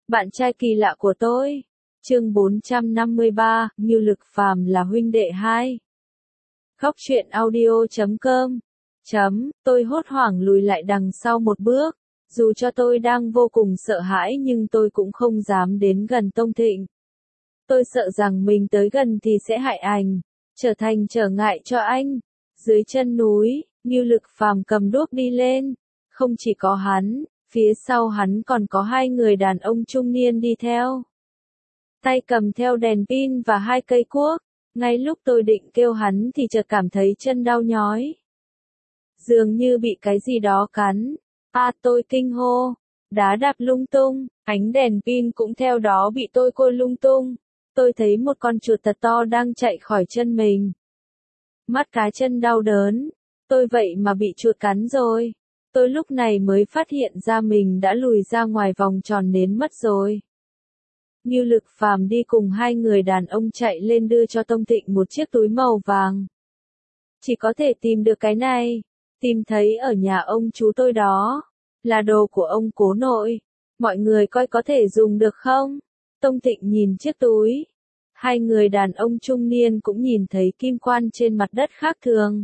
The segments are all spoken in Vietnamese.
Bạn trai kỳ lạ của tôi. Chương 453, Ngưu Lực Phàm là huynh đệ hai. Khóc chuyện audio.com. Tôi hốt hoảng lùi lại đằng sau một bước. Dù cho tôi đang vô cùng sợ hãi nhưng tôi cũng không dám đến gần Tông Thịnh. Tôi sợ rằng mình tới gần thì sẽ hại anh, trở thành trở ngại cho anh. Dưới chân núi, Ngưu Lực Phàm cầm đuốc đi lên. Không chỉ có hắn, phía sau hắn còn có hai người đàn ông trung niên đi theo. Tay cầm theo đèn pin và hai cây cuốc. Ngay lúc tôi định kêu hắn thì chợt cảm thấy chân đau nhói. Dường như bị cái gì đó cắn. Tôi kinh hô. Đá đạp lung tung, ánh đèn pin cũng theo đó bị tôi côi lung tung. Tôi thấy một con chuột thật to đang chạy khỏi chân mình. Mắt cá chân đau đớn. Tôi vậy mà bị chuột cắn rồi. Tôi lúc này mới phát hiện ra mình đã lùi ra ngoài vòng tròn nến mất rồi. Ngưu Lực Phàm đi cùng hai người đàn ông chạy lên đưa cho Tông Thịnh một chiếc túi màu vàng. Chỉ có thể tìm được cái này. Tìm thấy ở nhà ông chú tôi đó. Là đồ của ông cố nội. Mọi người coi có thể dùng được không? Tông Thịnh nhìn chiếc túi. Hai người đàn ông trung niên cũng nhìn thấy kim quan trên mặt đất khác thường.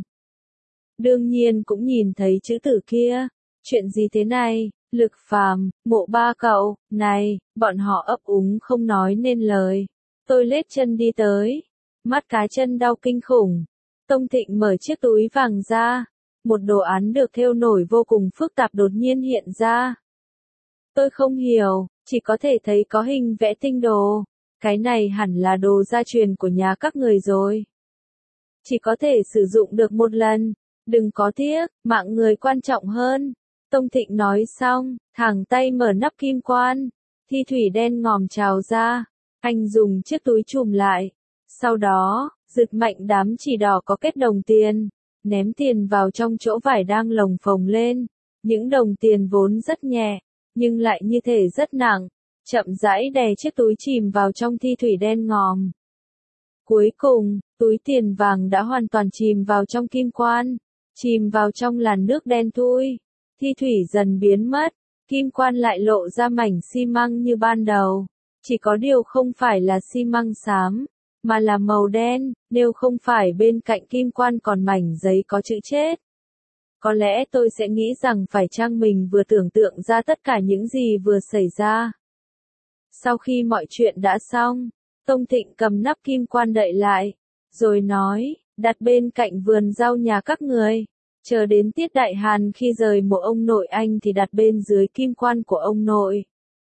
Đương nhiên cũng nhìn thấy chữ tử kia. Chuyện gì thế này? Lực Phàm, Mộ Ba cậu, này, bọn họ ấp úng không nói nên lời. Tôi lết chân đi tới. Mắt cá chân đau kinh khủng. Tông Thịnh mở chiếc túi vàng ra. Một đồ án được thêu nổi vô cùng phức tạp đột nhiên hiện ra. Tôi không hiểu, chỉ có thể thấy có hình vẽ tinh đồ. Cái này hẳn là đồ gia truyền của nhà các người rồi. Chỉ có thể sử dụng được một lần. Đừng có tiếc, mạng người quan trọng hơn. Tông Thịnh nói xong, thẳng tay mở nắp kim quan. Thi thủy đen ngòm trào ra. Anh dùng chiếc túi chùm lại. Sau đó, giật mạnh đám chỉ đỏ có kết đồng tiền. Ném tiền vào trong chỗ vải đang lồng phồng lên. Những đồng tiền vốn rất nhẹ, nhưng lại như thể rất nặng. Chậm rãi đè chiếc túi chìm vào trong thi thủy đen ngòm. Cuối cùng, túi tiền vàng đã hoàn toàn chìm vào trong kim quan. Chìm vào trong làn nước đen thui. Thi thủy dần biến mất. Kim quan lại lộ ra mảnh xi măng như ban đầu. Chỉ có điều không phải là xi măng xám, mà là màu đen, nếu không phải bên cạnh kim quan còn mảnh giấy có chữ chết. Có lẽ tôi sẽ nghĩ rằng phải chăng mình vừa tưởng tượng ra tất cả những gì vừa xảy ra. Sau khi mọi chuyện đã xong, Tông Thịnh cầm nắp kim quan đậy lại, rồi nói, đặt bên cạnh vườn rau nhà các người. Chờ đến tiết đại hàn khi rời mộ ông nội anh thì đặt bên dưới kim quan của ông nội.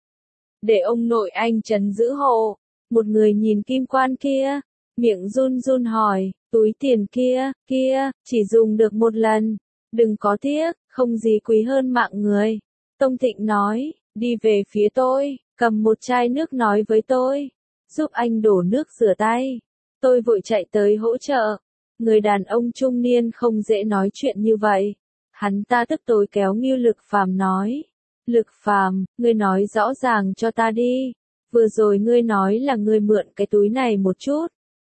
Để ông nội anh trấn giữ hộ. Một người nhìn kim quan kia, miệng run run hỏi, túi tiền kia, chỉ dùng được một lần. Đừng có tiếc, không gì quý hơn mạng người. Tông Thịnh nói, đi về phía tôi, cầm một chai nước nói với tôi, giúp anh đổ nước rửa tay. Tôi vội chạy tới hỗ trợ. Người đàn ông trung niên không dễ nói chuyện như vậy. Hắn ta tức tối kéo Ngưu Lực Phàm nói, Lực Phàm, ngươi nói rõ ràng cho ta đi. Vừa rồi ngươi nói là ngươi mượn cái túi này một chút.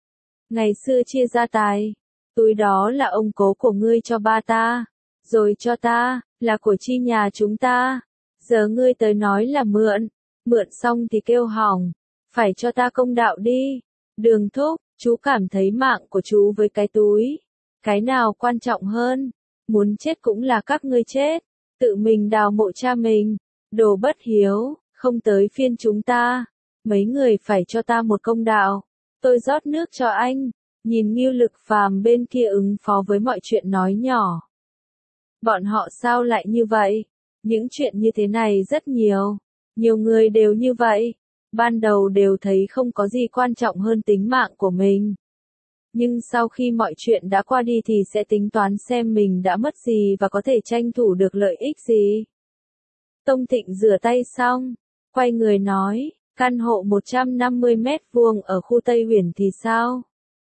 Ngày xưa chia gia tài, túi đó là ông cố của ngươi cho ba ta, rồi cho ta, là của chi nhà chúng ta. Giờ ngươi tới nói là mượn xong thì kêu hỏng, phải cho ta công đạo đi. Đường thúc, chú cảm thấy mạng của chú với cái túi, cái nào quan trọng hơn? Muốn chết cũng là các ngươi chết, tự mình đào mộ cha mình, đồ bất hiếu, không tới phiên chúng ta. Mấy người phải cho ta một công đạo. Tôi rót nước cho anh, nhìn Ngưu Lực Phàm bên kia ứng phó với mọi chuyện nói nhỏ. Bọn họ sao lại như vậy? Những chuyện như thế này rất nhiều. Nhiều người đều như vậy. Ban đầu đều thấy không có gì quan trọng hơn tính mạng của mình. Nhưng sau khi mọi chuyện đã qua đi thì sẽ tính toán xem mình đã mất gì và có thể tranh thủ được lợi ích gì. Tông Thịnh rửa tay xong, quay người nói, căn hộ 150 mét vuông ở khu Tây Huyền thì sao?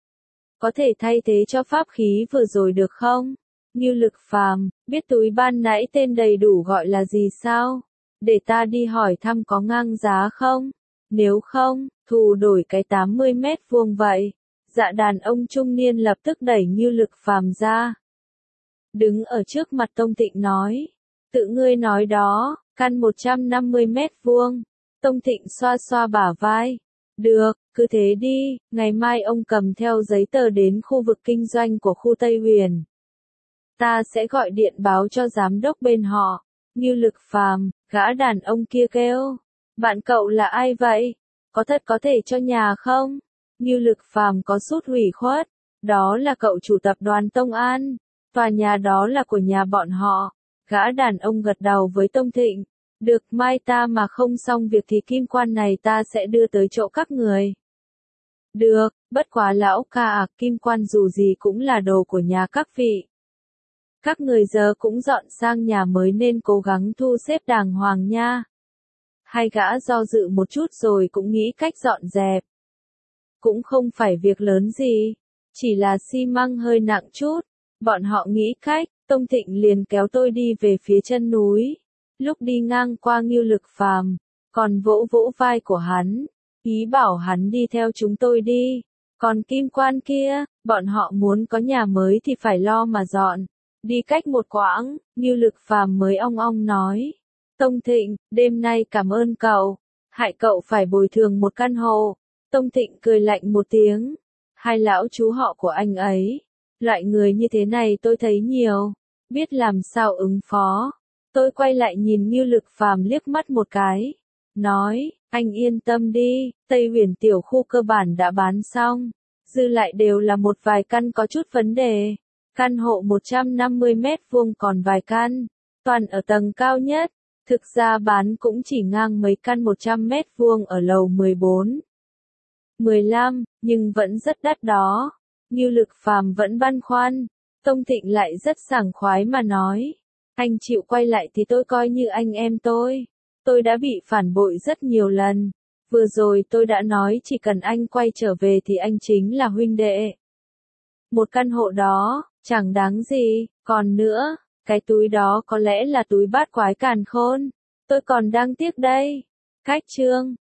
Có thể thay thế cho pháp khí vừa rồi được không? Ngưu Lực Phàm, biết túi ban nãy tên đầy đủ gọi là gì sao? Để ta đi hỏi thăm có ngang giá không? Nếu không, thù đổi cái 80 mét vuông vậy. Dạ đàn ông trung niên lập tức đẩy Ngưu Lực Phàm ra. Đứng ở trước mặt Tông Thịnh nói, tự ngươi nói đó, căn 150 mét vuông. Tông Thịnh xoa xoa bả vai. Được, cứ thế đi, ngày mai ông cầm theo giấy tờ đến khu vực kinh doanh của khu Tây Huyền. Ta sẽ gọi điện báo cho giám đốc bên họ. Ngưu Lực Phàm, gã đàn ông kia kêu. Bạn cậu là ai vậy? Có thật có thể cho nhà không? Ngưu Lực Phàm có chút ủy khuất. Đó là cậu chủ tập đoàn Tông An. Tòa nhà đó là của nhà bọn họ. Gã đàn ông gật đầu với Tông Thịnh. Được, mai ta mà không xong việc thì kim quan này ta sẽ đưa tới chỗ các người. Được, bất quá lão ca à, kim quan dù gì cũng là đồ của nhà các vị. Các người giờ cũng dọn sang nhà mới nên cố gắng thu xếp đàng hoàng nha. Hai gã do dự một chút rồi cũng nghĩ cách dọn dẹp. Cũng không phải việc lớn gì, chỉ là xi măng hơi nặng chút. Bọn họ nghĩ cách, Tông Thịnh liền kéo tôi đi về phía chân núi. Lúc đi ngang qua Ngưu Lực Phàm, còn vỗ vỗ vai của hắn, ý bảo hắn đi theo chúng tôi đi. Còn kim quan kia, bọn họ muốn có nhà mới thì phải lo mà dọn. Đi cách một quãng, Ngưu Lực Phàm mới ong ong nói. Tông Thịnh, đêm nay cảm ơn cậu. Hại cậu phải bồi thường một căn hộ. Tông Thịnh cười lạnh một tiếng. Hai lão chú họ của anh ấy. Loại người như thế này tôi thấy nhiều. Biết làm sao ứng phó. Tôi quay lại nhìn Ngưu Lực Phàm liếc mắt một cái. Nói, anh yên tâm đi, Tây Huyền tiểu khu cơ bản đã bán xong. Dư lại đều là một vài căn có chút vấn đề. Căn hộ 150 mét vuông còn vài căn. Toàn ở tầng cao nhất. Thực ra bán cũng chỉ ngang mấy căn 100 mét vuông ở lầu 14. 15, nhưng vẫn rất đắt đó. Ngưu Lực Phàm vẫn băn khoăn. Tông Thịnh lại rất sảng khoái mà nói. Anh chịu quay lại thì tôi coi như anh em tôi. Tôi đã bị phản bội rất nhiều lần. Vừa rồi tôi đã nói chỉ cần anh quay trở về thì anh chính là huynh đệ. Một căn hộ đó, chẳng đáng gì, còn nữa, cái túi đó có lẽ là túi bát quái càn khôn. Tôi còn đang tiếc đây. Cách chương